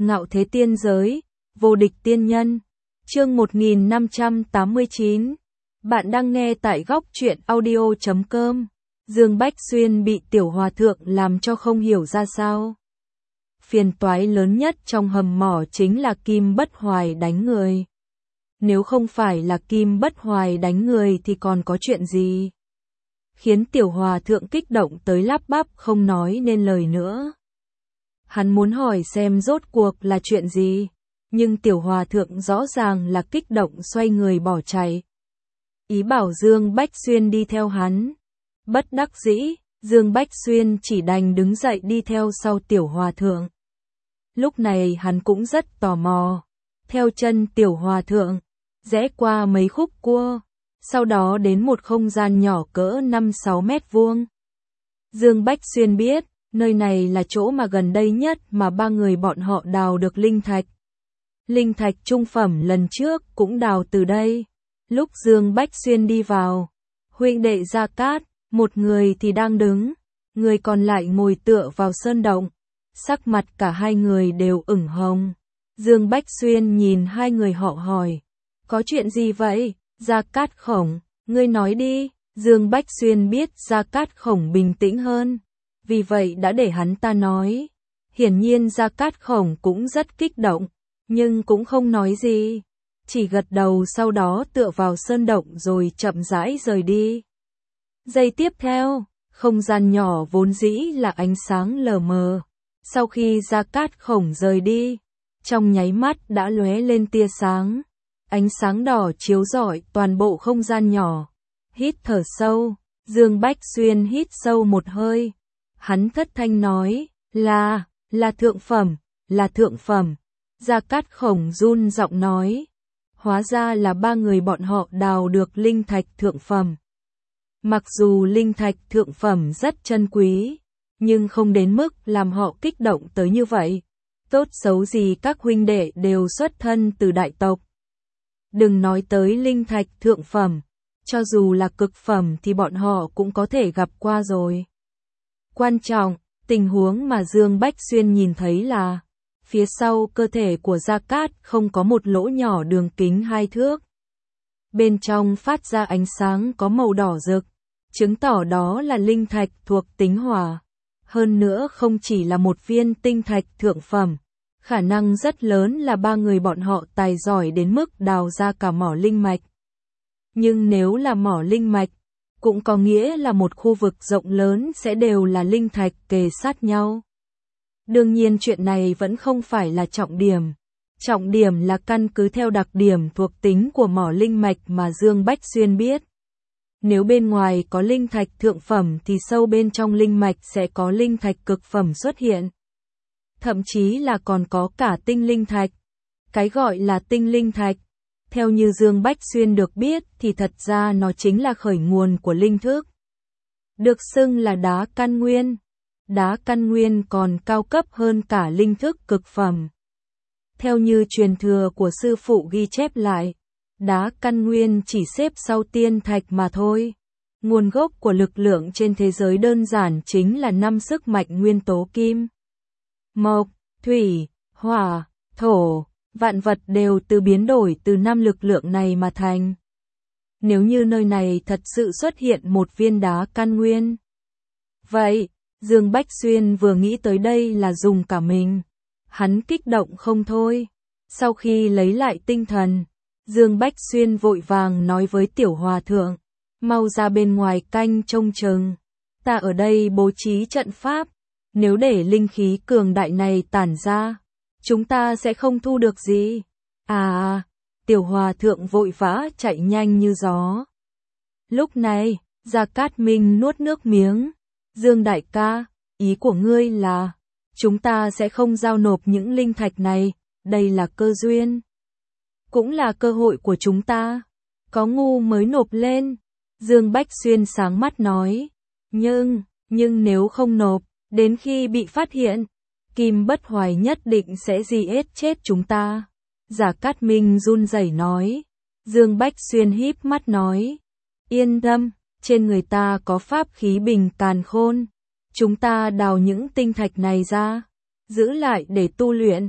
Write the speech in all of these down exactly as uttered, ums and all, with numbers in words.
Ngạo thế tiên giới, vô địch tiên nhân. Chương một nghìn năm trăm tám mươi chín. Bạn đang nghe tại góc truyện audio chấm com. Dương Bách Xuyên bị tiểu hòa thượng làm cho không hiểu ra sao. Phiền toái lớn nhất trong hầm mỏ chính là Kim Bất Hoài đánh người. Nếu không phải là Kim Bất Hoài đánh người thì còn có chuyện gì? Khiến tiểu hòa thượng kích động tới lắp bắp không nói nên lời nữa. Hắn muốn hỏi xem rốt cuộc là chuyện gì, nhưng tiểu hòa thượng rõ ràng là kích động xoay người bỏ chạy. Ý bảo Dương Bách Xuyên đi theo hắn. Bất đắc dĩ, Dương Bách Xuyên chỉ đành đứng dậy đi theo sau tiểu hòa thượng. Lúc này hắn cũng rất tò mò. Theo chân tiểu hòa thượng, rẽ qua mấy khúc cua, sau đó đến một không gian nhỏ cỡ năm sáu mét vuông. Dương Bách Xuyên biết, nơi này là chỗ mà gần đây nhất mà ba người bọn họ đào được linh thạch. Linh thạch trung phẩm lần trước cũng đào từ đây. Lúc Dương Bách Xuyên đi vào, huynh đệ Gia Cát, một người thì đang đứng, người còn lại ngồi tựa vào sơn động. Sắc mặt cả hai người đều ửng hồng. Dương Bách Xuyên nhìn hai người họ hỏi, có chuyện gì vậy? Gia Cát Khổng, ngươi nói đi. Dương Bách Xuyên biết Gia Cát Khổng bình tĩnh hơn, vì vậy đã để hắn ta nói. Hiển nhiên Gia Cát Khổng cũng rất kích động, nhưng cũng không nói gì, chỉ gật đầu sau đó tựa vào sơn động rồi chậm rãi rời đi. Giây tiếp theo, không gian nhỏ vốn dĩ là ánh sáng lờ mờ. Sau khi Gia Cát Khổng rời đi, trong nháy mắt đã lóe lên tia sáng. Ánh sáng đỏ chiếu rọi toàn bộ không gian nhỏ. Hít thở sâu, Dương Bách Xuyên hít sâu một hơi. Hắn thất thanh nói, là, là thượng phẩm, là thượng phẩm. Gia Cát Khổng run giọng nói, hóa ra là ba người bọn họ đào được linh thạch thượng phẩm. Mặc dù linh thạch thượng phẩm rất chân quý, nhưng không đến mức làm họ kích động tới như vậy. Tốt xấu gì các huynh đệ đều xuất thân từ đại tộc. Đừng nói tới linh thạch thượng phẩm, cho dù là cực phẩm thì bọn họ cũng có thể gặp qua rồi. Quan trọng, tình huống mà Dương Bách Xuyên nhìn thấy là, phía sau cơ thể của Gia Cát không có một lỗ nhỏ đường kính hai thước. Bên trong phát ra ánh sáng có màu đỏ rực, chứng tỏ đó là linh thạch thuộc tính hỏa. Hơn nữa không chỉ là một viên tinh thạch thượng phẩm, khả năng rất lớn là ba người bọn họ tài giỏi đến mức đào ra cả mỏ linh mạch. Nhưng nếu là mỏ linh mạch, cũng có nghĩa là một khu vực rộng lớn sẽ đều là linh thạch kề sát nhau. Đương nhiên chuyện này vẫn không phải là trọng điểm. Trọng điểm là căn cứ theo đặc điểm thuộc tính của mỏ linh mạch mà Dương Bách Xuyên biết. Nếu bên ngoài có linh thạch thượng phẩm thì sâu bên trong linh mạch sẽ có linh thạch cực phẩm xuất hiện. Thậm chí là còn có cả tinh linh thạch. Cái gọi là tinh linh thạch, theo như Dương Bách Xuyên được biết thì thật ra nó chính là khởi nguồn của linh thức. Được xưng là đá căn nguyên. Đá căn nguyên còn cao cấp hơn cả linh thức cực phẩm. Theo như truyền thừa của sư phụ ghi chép lại, đá căn nguyên chỉ xếp sau tiên thạch mà thôi. Nguồn gốc của lực lượng trên thế giới đơn giản chính là năm sức mạnh nguyên tố kim, mộc, thủy, hỏa, thổ. Vạn vật đều từ biến đổi từ năm lực lượng này mà thành. Nếu như nơi này thật sự xuất hiện một viên đá căn nguyên, vậy, Dương Bách Xuyên vừa nghĩ tới đây là dùng cả mình. Hắn kích động không thôi. Sau khi lấy lại tinh thần, Dương Bách Xuyên vội vàng nói với tiểu hòa thượng, mau ra bên ngoài canh trông chừng. Ta ở đây bố trí trận pháp, nếu để linh khí cường đại này tản ra, chúng ta sẽ không thu được gì. À, tiểu hòa thượng vội vã chạy nhanh như gió. Lúc này, Gia Cát Minh nuốt nước miếng. Dương đại ca, ý của ngươi là, chúng ta sẽ không giao nộp những linh thạch này, đây là cơ duyên. Cũng là cơ hội của chúng ta. Có ngu mới nộp lên. Dương Bách Xuyên sáng mắt nói. Nhưng, nhưng nếu không nộp, đến khi bị phát hiện, Kim Bất Hoài nhất định sẽ giết chết chúng ta. Gia Cát Minh run rẩy nói. Dương Bách Xuyên híp mắt nói. Yên tâm, trên người ta có pháp khí bình càn khôn. Chúng ta đào những tinh thạch này ra, giữ lại để tu luyện.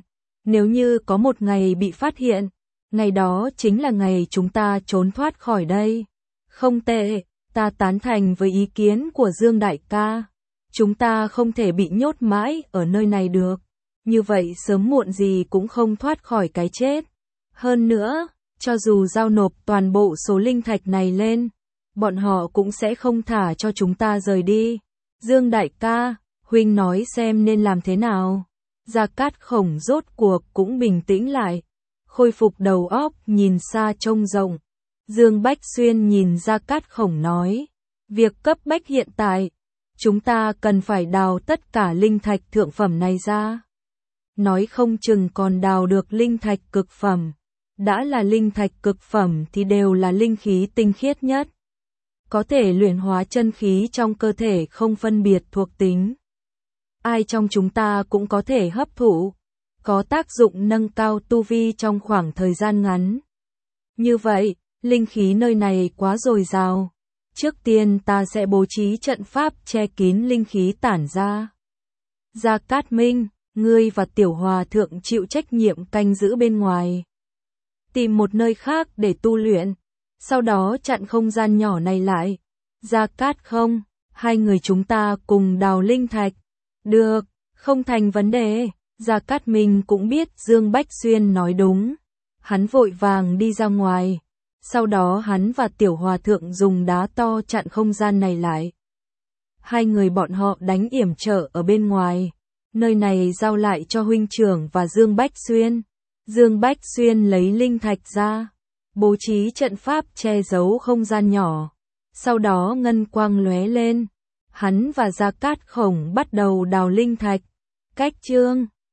Nếu như có một ngày bị phát hiện, ngày đó chính là ngày chúng ta trốn thoát khỏi đây. Không tệ, ta tán thành với ý kiến của Dương đại ca. Chúng ta không thể bị nhốt mãi ở nơi này được. Như vậy sớm muộn gì cũng không thoát khỏi cái chết. Hơn nữa, cho dù giao nộp toàn bộ số linh thạch này lên, bọn họ cũng sẽ không thả cho chúng ta rời đi. Dương đại ca, huynh nói xem nên làm thế nào. Gia Cát Khổng rốt cuộc cũng bình tĩnh lại, khôi phục đầu óc nhìn xa trông rộng. Dương Bách Xuyên nhìn Gia Cát Khổng nói, việc cấp bách hiện tại, chúng ta cần phải đào tất cả linh thạch thượng phẩm này ra. Nói không chừng còn đào được linh thạch cực phẩm. Đã là linh thạch cực phẩm thì đều là linh khí tinh khiết nhất. Có thể luyện hóa chân khí trong cơ thể không phân biệt thuộc tính. Ai trong chúng ta cũng có thể hấp thụ, có tác dụng nâng cao tu vi trong khoảng thời gian ngắn. Như vậy, linh khí nơi này quá dồi dào. Trước tiên ta sẽ bố trí trận pháp che kín linh khí tản ra. Gia Cát Minh, ngươi và Tiểu Hòa Thượng chịu trách nhiệm canh giữ bên ngoài. Tìm một nơi khác để tu luyện, sau đó chặn không gian nhỏ này lại. Gia Cát không, hai người chúng ta cùng đào linh thạch. Được, không thành vấn đề. Gia Cát Minh cũng biết Dương Bách Xuyên nói đúng. Hắn vội vàng đi ra ngoài. Sau đó hắn và Tiểu Hòa Thượng dùng đá to chặn không gian này lại. Hai người bọn họ đánh yểm trợ ở bên ngoài. Nơi này giao lại cho huynh trưởng và Dương Bách Xuyên. Dương Bách Xuyên lấy linh thạch ra, bố trí trận pháp che giấu không gian nhỏ. Sau đó ngân quang lóe lên. Hắn và Gia Cát Khổng bắt đầu đào linh thạch. Cách chương